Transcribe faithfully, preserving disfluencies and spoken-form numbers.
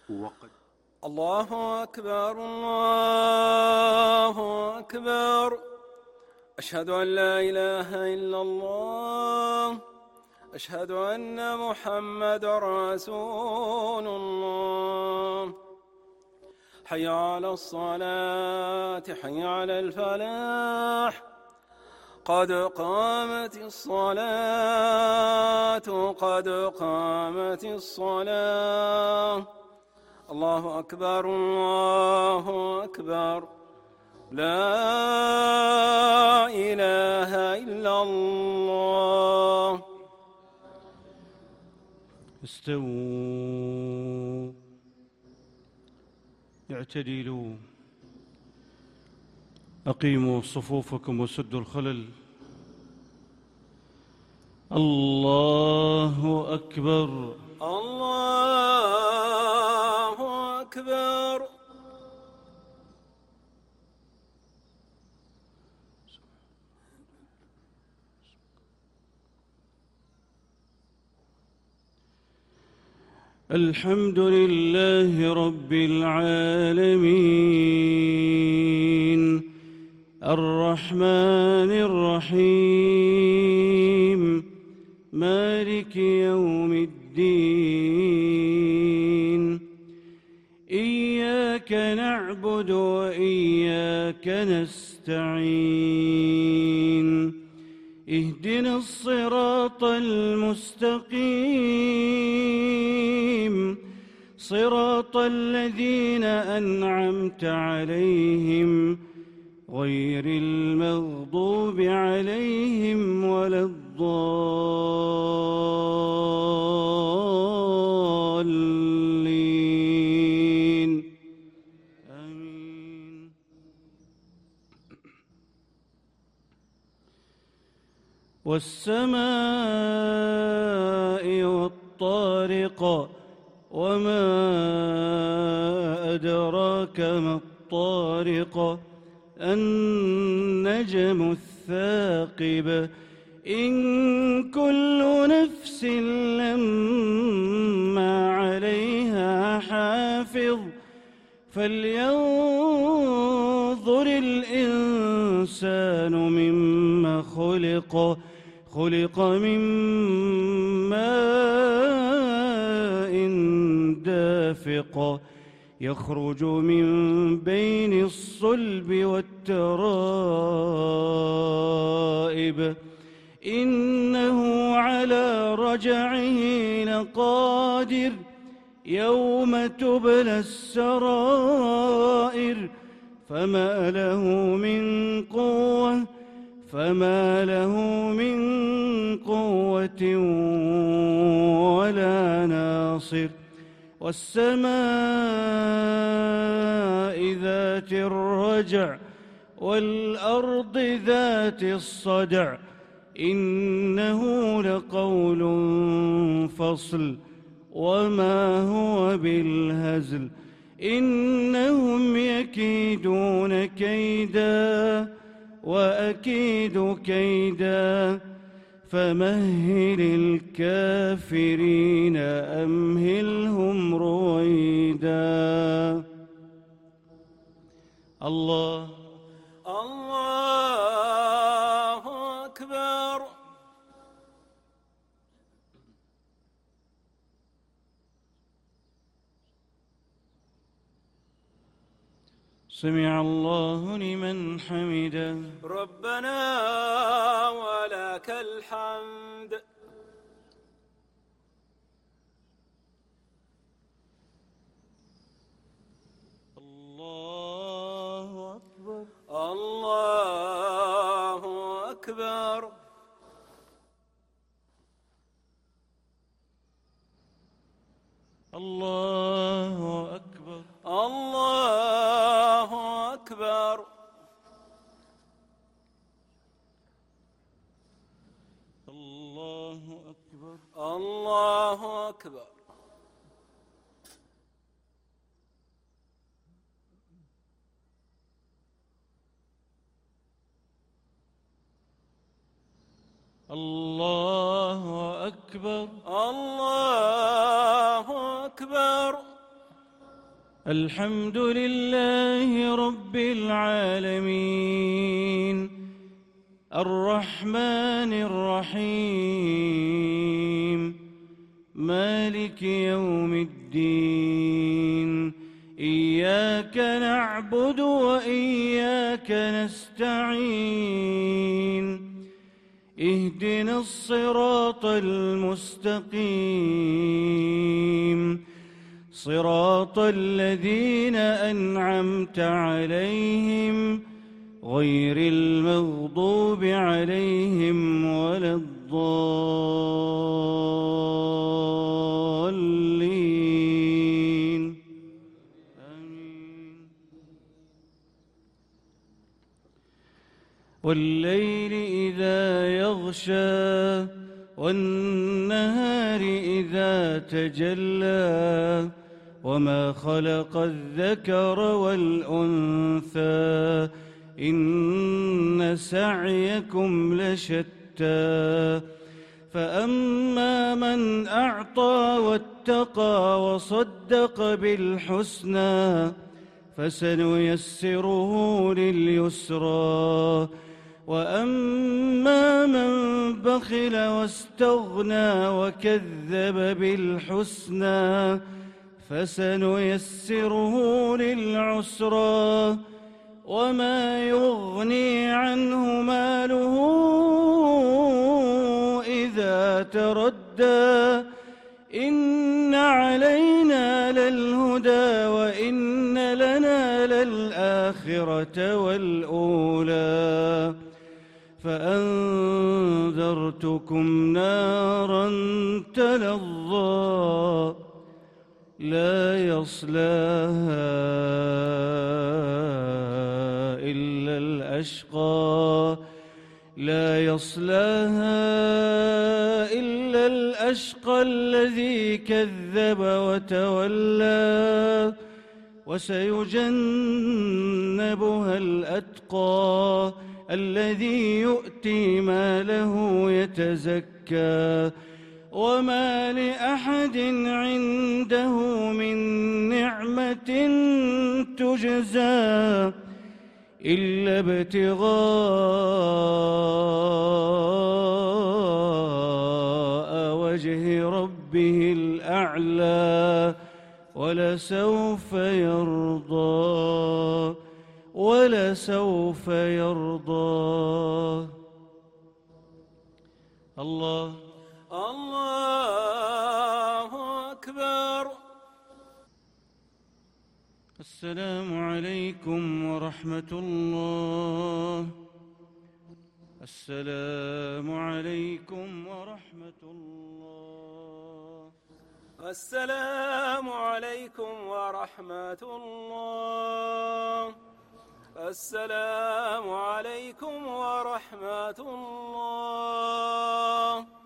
وقد الله أكبر الله أكبر. أشهد أن لا إله إلا الله. أشهد أن محمد رسول الله. حي على الصلاة حي على الفلاح. قد قامت الصلاة قد قامت الصلاة. الله أكبر الله أكبر. لا إله إلا الله. استووا اعتدلوا أقيموا صفوفكم وسدوا الخلل. الله أكبر الله أكبر. الحمد لله رب العالمين الرحمن الرحيم مالك يوم الدين. إياك نعبد وإياك نستعين. اهدنا الصراط المستقيم صراط الذين أنعمت عليهم غير المغضوب عليهم ولا الضالين. آمين. والسماء والطارق وما أدراك ما الطارق. النجم الثاقب. إن كل نفس لما عليها حافظ. فلينظر الإنسان مما خلق. خلق من ماء دافق يخرج من بين الصلب والترائب. إنه على رجعه لقادر. يوم تبلى السرائر. فما له من قوة فما له من قوة ولا ناصر. والسماء ذات الرجع والأرض ذات الصدع. إنه لقول فصل وما هو بالهزل. إنهم يكيدون كيدا وأكيد كيدا. فمهل الكافرين أمهلهم رويدا. الله الله أكبر. سمع الله لمن حمده. ربنا ولك الحمد. الله أكبر الله أكبر. الله أكبر الله أكبر. الله أكبر الله أكبر. الله أكبر الله أكبر. الحمد لله رب العالمين الرحمن الرحيم مالك يوم الدين إياك نعبد وإياك نستعين اهدنا الصراط المستقيم صراط الذين أنعمت عليهم غير المغضوب عليهم ولا الضالين آمين. والليل إذا يغشى والنهار إذا تجلى وما خلق الذكر والأنثى إن سعيكم لشتى فأما من أعطى واتقى وصدق بالحسنى فسنيسره لليسرى وأما من بخل واستغنى وكذب بالحسنى فسنيسره للعسرى وما يغني عنه ماله إذا تردى إن علينا للهدى وإن لنا للآخرة والأولى فأنذرتكم نارا تلظى لا يصلاها إلا الأشقى لا يصلاها إلا الأشقى الذي كذب وتولى وسيجنبها الأتقى الذي يؤتي ماله يتزكى وما لأحد عنده من نعمة تجزى إلا ابتغاء وجه ربه الأعلى ولسوف يرضى ولسوف يرضى. الله الله أكبر. السلام عليكم ورحمة الله. السلام عليكم ورحمة الله. السلام عليكم ورحمة الله. السلام عليكم ورحمة الله.